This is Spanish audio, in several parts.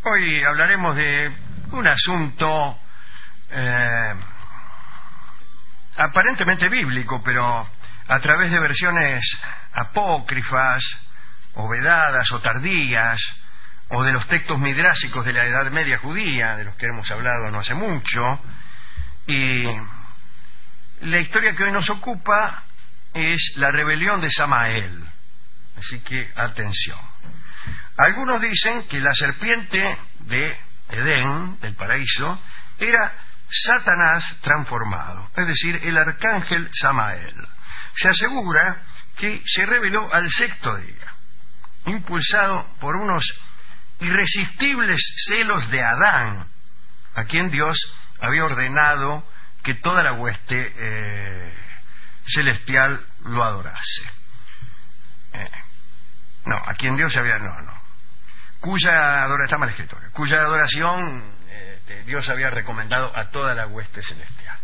Hoy hablaremos de un asunto aparentemente bíblico, pero a través de versiones apócrifas, o vedadas, o tardías, o de los textos midrásicos de la Edad Media judía, de los que hemos hablado no hace mucho. Y la historia que hoy nos ocupa es la rebelión de Samael. Así que atención. Algunos dicen que la serpiente de Edén, del paraíso, era Satanás transformado, es decir, el arcángel Samael. Se asegura que se reveló al sexto día, impulsado por unos irresistibles celos de Adán, a quien Dios había ordenado que toda la hueste celestial lo adorase. A quien Dios había... está mal escrito, cuya adoración Dios había recomendado a toda la hueste celestial.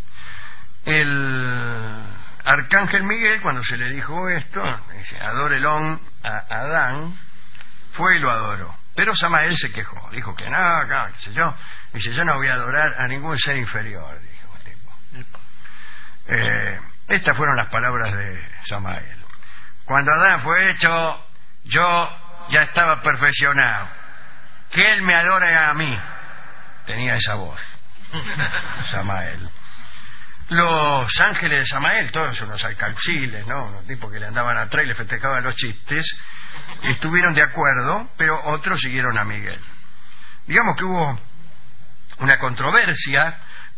El arcángel Miguel, cuando se le dijo esto, dice: adórelón a Adán, fue y lo adoró. Pero Samael se quejó, dijo que no, qué sé yo. Dice: yo no voy a adorar a ningún ser inferior, dijo el tipo. Estas fueron las palabras de Samael. Cuando Adán fue hecho, yo ya estaba perfeccionado. Que él me adore a mí. Tenía esa voz Samael. Los ángeles de Samael, todos unos alcauciles, ¿no? Unos tipos que le andaban atrás y le festejaban los chistes, estuvieron de acuerdo, pero otros siguieron a Miguel. Digamos que hubo una controversia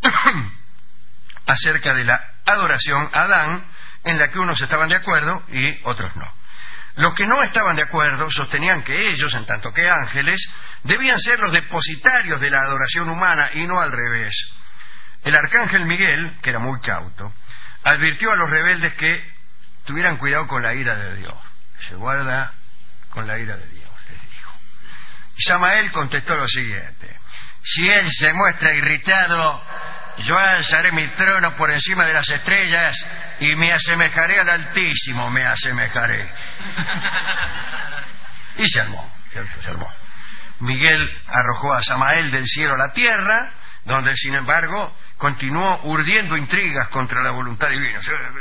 acerca de la adoración a Adán, en la que unos estaban de acuerdo y otros no. Los que no estaban de acuerdo sostenían que ellos, en tanto que ángeles, debían ser los depositarios de la adoración humana y no al revés. El arcángel Miguel, que era muy cauto, advirtió a los rebeldes que tuvieran cuidado con la ira de Dios. Se guarda con la ira de Dios, les dijo. Y Samael contestó lo siguiente: si él se muestra irritado, yo alzaré mi trono por encima de las estrellas y me asemejaré al Altísimo, me asemejaré. Y se armó. Miguel arrojó a Samael del cielo a la tierra, donde sin embargo continuó urdiendo intrigas contra la voluntad divina.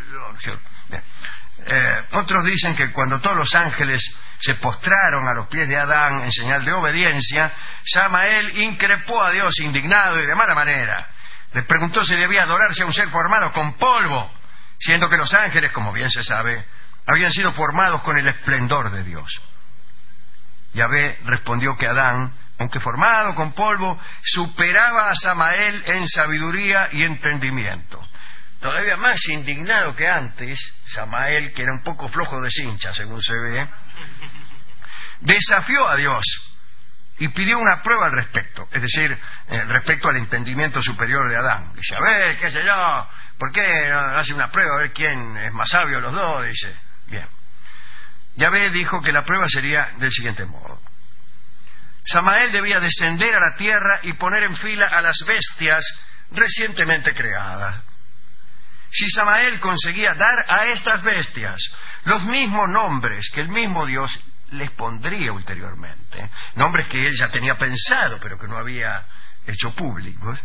Otros dicen que cuando todos los ángeles se postraron a los pies de Adán en señal de obediencia, Samael increpó a Dios indignado y de mala manera. Le preguntó si debía adorarse a un ser formado con polvo, siendo que los ángeles, como bien se sabe, habían sido formados con el esplendor de Dios. Yahvé respondió que Adán, aunque formado con polvo, superaba a Samael en sabiduría y entendimiento. Todavía más indignado que antes, Samael, que era un poco flojo de cincha, según se ve, desafió a Dios y pidió una prueba al respecto, es decir, respecto al entendimiento superior de Adán. Dice: a ver, qué sé yo, ¿por qué no hace una prueba a ver quién es más sabio de los dos? Dice, bien. Yahvé dijo que la prueba sería del siguiente modo: Samael debía descender a la tierra y poner en fila a las bestias recientemente creadas. Si Samael conseguía dar a estas bestias los mismos nombres que el mismo Dios les pondría ulteriormente, nombres que él ya tenía pensado pero que no había hecho públicos,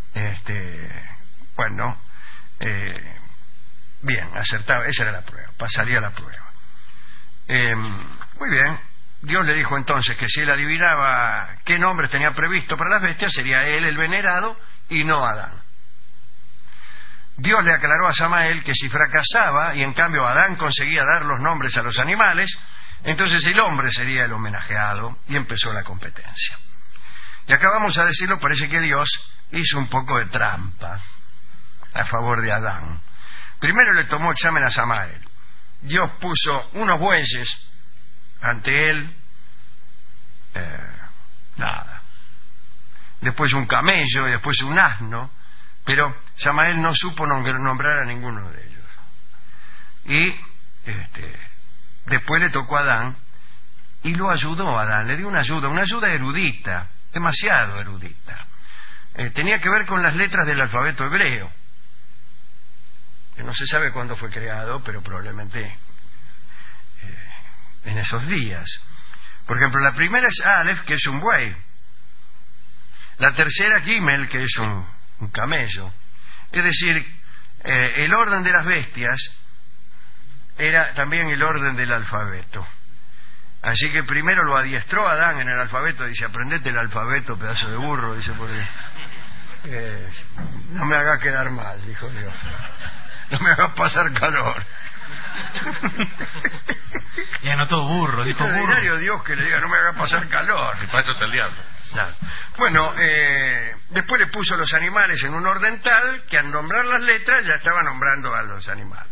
bien, acertaba, esa era la prueba, pasaría la prueba. Muy bien. Dios le dijo entonces que si él adivinaba qué nombres tenía previsto para las bestias, sería él el venerado y no Adán. Dios le aclaró a Samael que si fracasaba y en cambio Adán conseguía dar los nombres a los animales, entonces el hombre sería el homenajeado, y empezó la competencia. Y acabamos a decirlo, parece que Dios hizo un poco de trampa a favor de Adán. Primero le tomó examen a Samael. Dios puso unos bueyes ante él, nada. Después un camello y después un asno, pero Samael no supo nombrar a ninguno de ellos. Y después le tocó a Adán y lo ayudó a Adán, le dio una ayuda erudita, demasiado erudita. Tenía que ver con las letras del alfabeto hebreo, que no se sabe cuándo fue creado, pero probablemente en esos días. Por ejemplo, la primera es Aleph, que es un buey, La tercera, Gimel, que es un camello. Es decir, el orden de las bestias era también el orden del alfabeto. Así que primero lo adiestró a Adán en el alfabeto. Dice: aprendete el alfabeto, pedazo de burro. Dice, porque no me hagas quedar mal, dijo Dios. No me hagas pasar calor. Y anotó burro, dijo burro. Ordinario Dios que le diga: no me hagas pasar calor. Y para eso está el diablo. Claro. Bueno, después le puso los animales en un orden tal que al nombrar las letras ya estaba nombrando a los animales.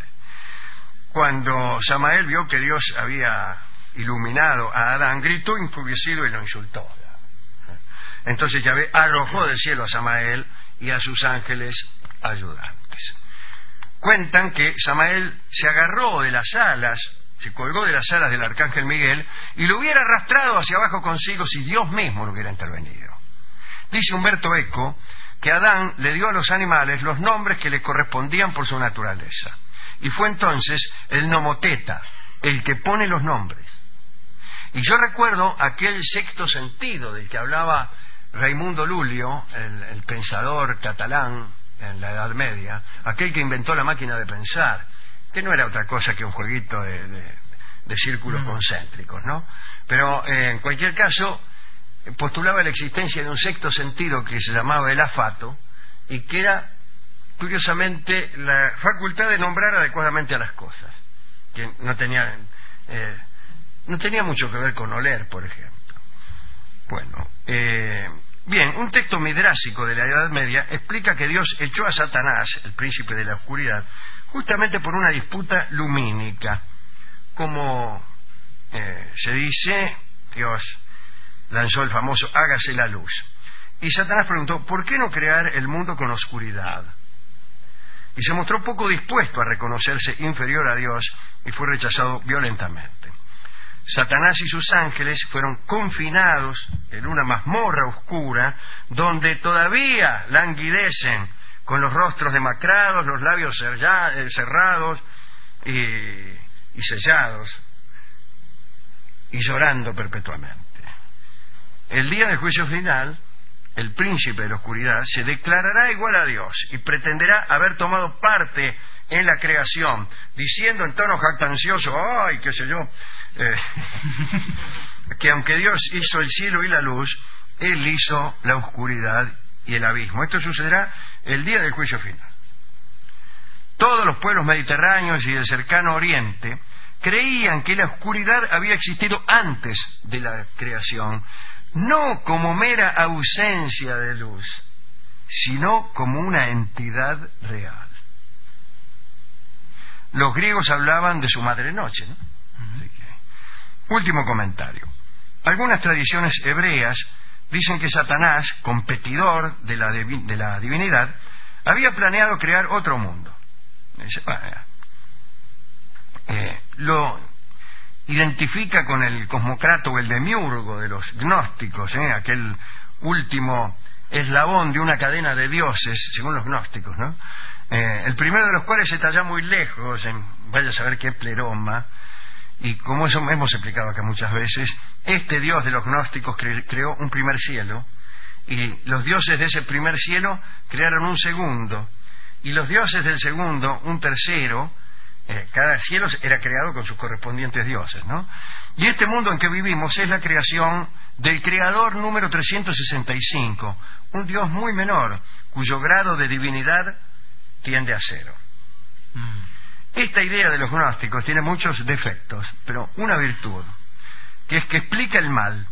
Cuando Samael vio que Dios había iluminado a Adán, gritó enfurecido y lo insultó. Entonces Yahvé arrojó del cielo a Samael y a sus ángeles ayudantes. Cuentan que Samael se agarró de las alas, se colgó de las alas del arcángel Miguel y lo hubiera arrastrado hacia abajo consigo si Dios mismo no hubiera intervenido. Dice Humberto Eco que Adán le dio a los animales los nombres que le correspondían por su naturaleza, y fue entonces el nomoteta el que pone los nombres. Y yo recuerdo aquel sexto sentido del que hablaba Raimundo Lulio, el pensador catalán en la Edad Media, aquel que inventó la máquina de pensar, que no era otra cosa que un jueguito de círculos concéntricos, ¿no? Pero en cualquier caso postulaba la existencia de un sexto sentido que se llamaba el afato, y que era curiosamente la facultad de nombrar adecuadamente a las cosas, que no tenía mucho que ver con oler, por ejemplo. Bueno, bien, un texto midrásico de la Edad Media explica que Dios echó a Satanás, el príncipe de la oscuridad, justamente por una disputa lumínica. Como se dice, Dios lanzó el famoso hágase la luz, y Satanás preguntó: ¿por qué no crear el mundo con oscuridad? Y se mostró poco dispuesto a reconocerse inferior a Dios y fue rechazado violentamente. Satanás y sus ángeles fueron confinados en una mazmorra oscura donde todavía languidecen con los rostros demacrados, los labios cerrados y sellados, y llorando perpetuamente. El día del juicio final, el príncipe de la oscuridad se declarará igual a Dios y pretenderá haber tomado parte en la creación, diciendo en tono jactancioso: ¡ay, qué sé yo! Que aunque Dios hizo el cielo y la luz, Él hizo la oscuridad y el abismo. Esto sucederá el día del juicio final. Todos los pueblos mediterráneos y del cercano oriente creían que la oscuridad había existido antes de la creación, no como mera ausencia de luz, sino como una entidad real. Los griegos hablaban de su madre noche, ¿no? Último comentario. Algunas tradiciones hebreas dicen que Satanás, competidor de la divinidad, había planeado crear otro mundo. Lo identifica con el cosmocrato o el demiurgo de los gnósticos, aquel último eslabón de una cadena de dioses, según los gnósticos, ¿no? El primero de los cuales está ya muy lejos, vaya a saber qué pleroma, y como eso hemos explicado acá muchas veces, este Dios de los gnósticos creó un primer cielo, y los dioses de ese primer cielo crearon un segundo, y los dioses del segundo un tercero. Cada cielo era creado con sus correspondientes dioses, ¿no? Y este mundo en que vivimos es la creación del creador número 365, un Dios muy menor, cuyo grado de divinidad tiende a cero. Esta idea de los gnósticos tiene muchos defectos, pero una virtud, que es que explica el mal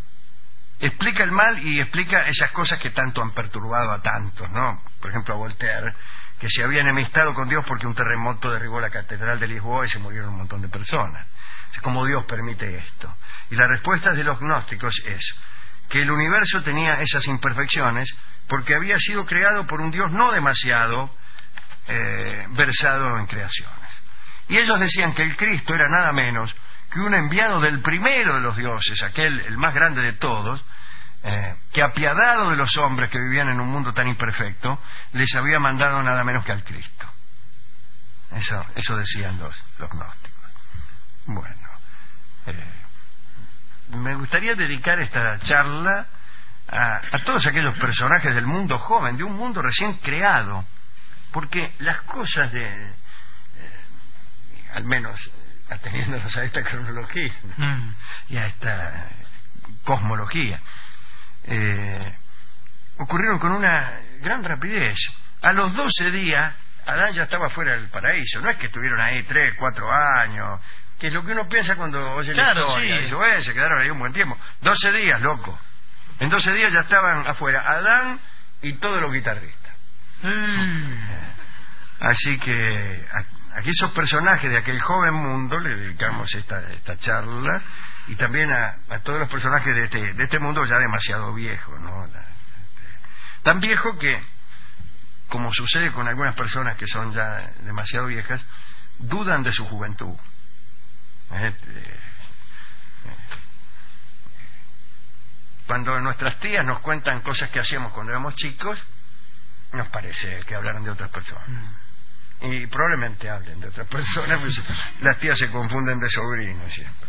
y explica esas cosas que tanto han perturbado a tantos, ¿no? Por ejemplo, a Voltaire, que se había enemistado con Dios porque un terremoto derribó la catedral de Lisboa y se murieron un montón de personas. ¿Cómo Dios permite esto? Y la respuesta de los gnósticos es que el universo tenía esas imperfecciones porque había sido creado por un Dios no demasiado versado en creaciones. Y ellos decían que el Cristo era nada menos que un enviado del primero de los dioses, aquel, el más grande de todos, que apiadado de los hombres que vivían en un mundo tan imperfecto, les había mandado nada menos que al Cristo. Eso decían los gnósticos. Bueno, me gustaría dedicar esta charla a todos aquellos personajes del mundo joven, de un mundo recién creado, porque las cosas al menos ateniéndonos a esta cronología y a esta cosmología, ocurrieron con una gran rapidez. A los 12 días Adán ya estaba fuera del paraíso. No es que estuvieron ahí 3, 4 años, que es lo que uno piensa cuando oye la historia. Sí. Dice, se quedaron ahí un buen tiempo. 12 días, loco. En 12 días ya estaban afuera Adán y todos los guitarristas. Así que aquí esos personajes de aquel joven mundo le dedicamos esta charla, y también a todos los personajes de este mundo ya demasiado viejo, ¿no? Tan viejo que, como sucede con algunas personas que son ya demasiado viejas, dudan de su juventud. Cuando nuestras tías nos cuentan cosas que hacíamos cuando éramos chicos, nos parece que hablaron de otras personas. Y probablemente hablen de otras personas, pues las tías se confunden de sobrinos siempre.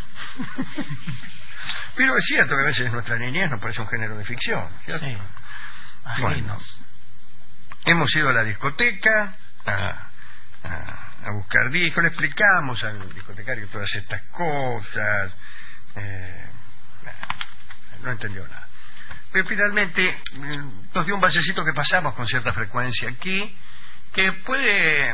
Pero es cierto que a veces nuestra niñez nos parece un género de ficción, ¿cierto? Sí. Bueno, hemos ido a la discoteca a buscar discos, le explicamos al discotecario todas estas cosas, no entendió nada. Pero finalmente nos dio un basecito que pasamos con cierta frecuencia aquí, que puede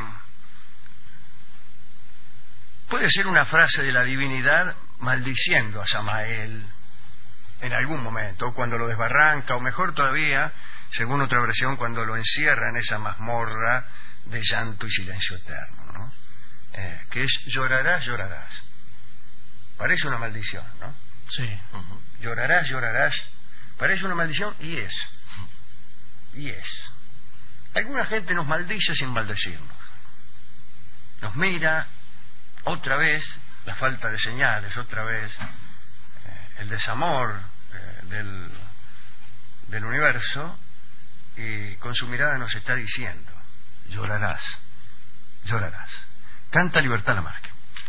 ser una frase de la divinidad maldiciendo a Samael en algún momento, o cuando lo desbarranca, o mejor todavía, según otra versión, cuando lo encierra en esa mazmorra de llanto y silencio eterno, ¿no? Que es llorarás, llorarás. Parece una maldición, ¿no? Sí. Llorarás, llorarás. Parece una maldición y es. Alguna gente nos maldice sin maldecirnos. Nos mira otra vez la falta de señales, otra vez el desamor del universo, y con su mirada nos está diciendo: llorarás, llorarás. Canta Libertad Lamarque.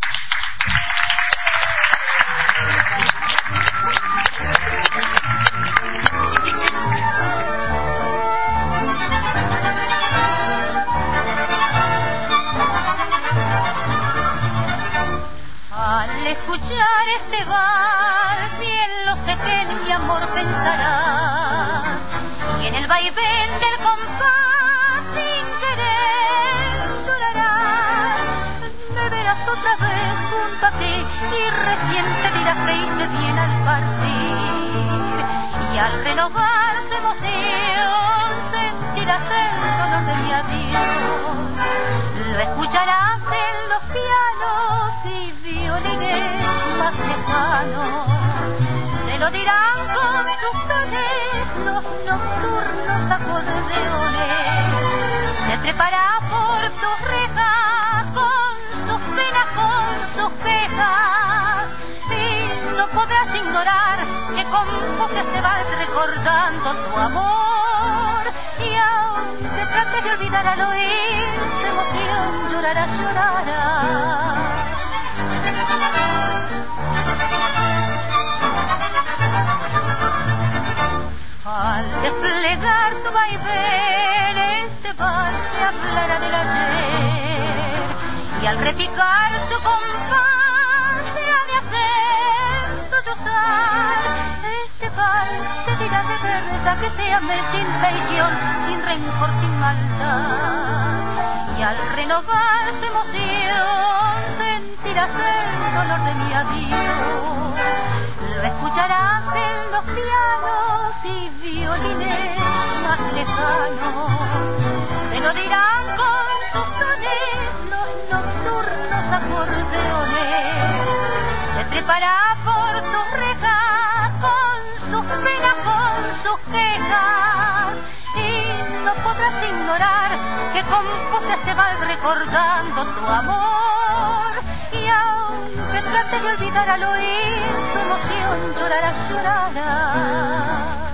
Al escuchar este vals, bien lo sé que en mi amor pensarás, y en el vaivén del compás sin querer llorarás. Me verás otra vez junto a ti y recién te dirás que hice bien al partir, y al renovar su emoción sentirás el dolor de mi adiós. Lo escucharás en los pianos y violines más lejanos, te lo dirán con sus sones los nocturnos acordeones. Se trepará por tus rejas con sus penas, con sus quejas, y no podrás ignorar que con voces te vas recordando tu amor. Y aunque trates de olvidar al oír su emoción, llorarás, llorarás. Al desplegar su vaivén, este vals te hablará del ayer, y al repicar su compás se ha de hacer sollozar. Este vals te dirá de verdad que te amé sin traición, sin rencor, sin maldad, y al renovar su emoción sentirás el dolor de mi adiós. Lo escucharás en los pianos y violines más lejanos, te lo dirán con sus sones los nocturnos acordeones. Se trepará por tus rejas con sus penas, con sus quejas, y no podrás ignorar que con voces te vas recordando tu amor. Y aunque trates de olvidar al oír su emoción, llorarás, llorarás.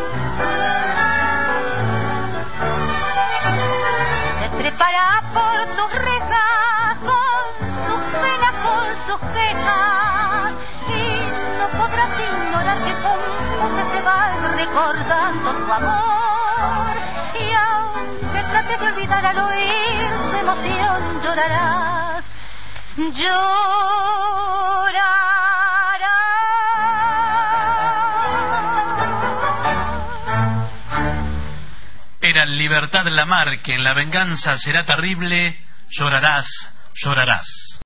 Se trepará por sus quejas y no podrás ignorar que confunde se va recordando su amor. Y aunque trates de olvidar al oír su emoción, llorarás, Era Libertad Lamarque, en La venganza será terrible, llorarás, llorarás.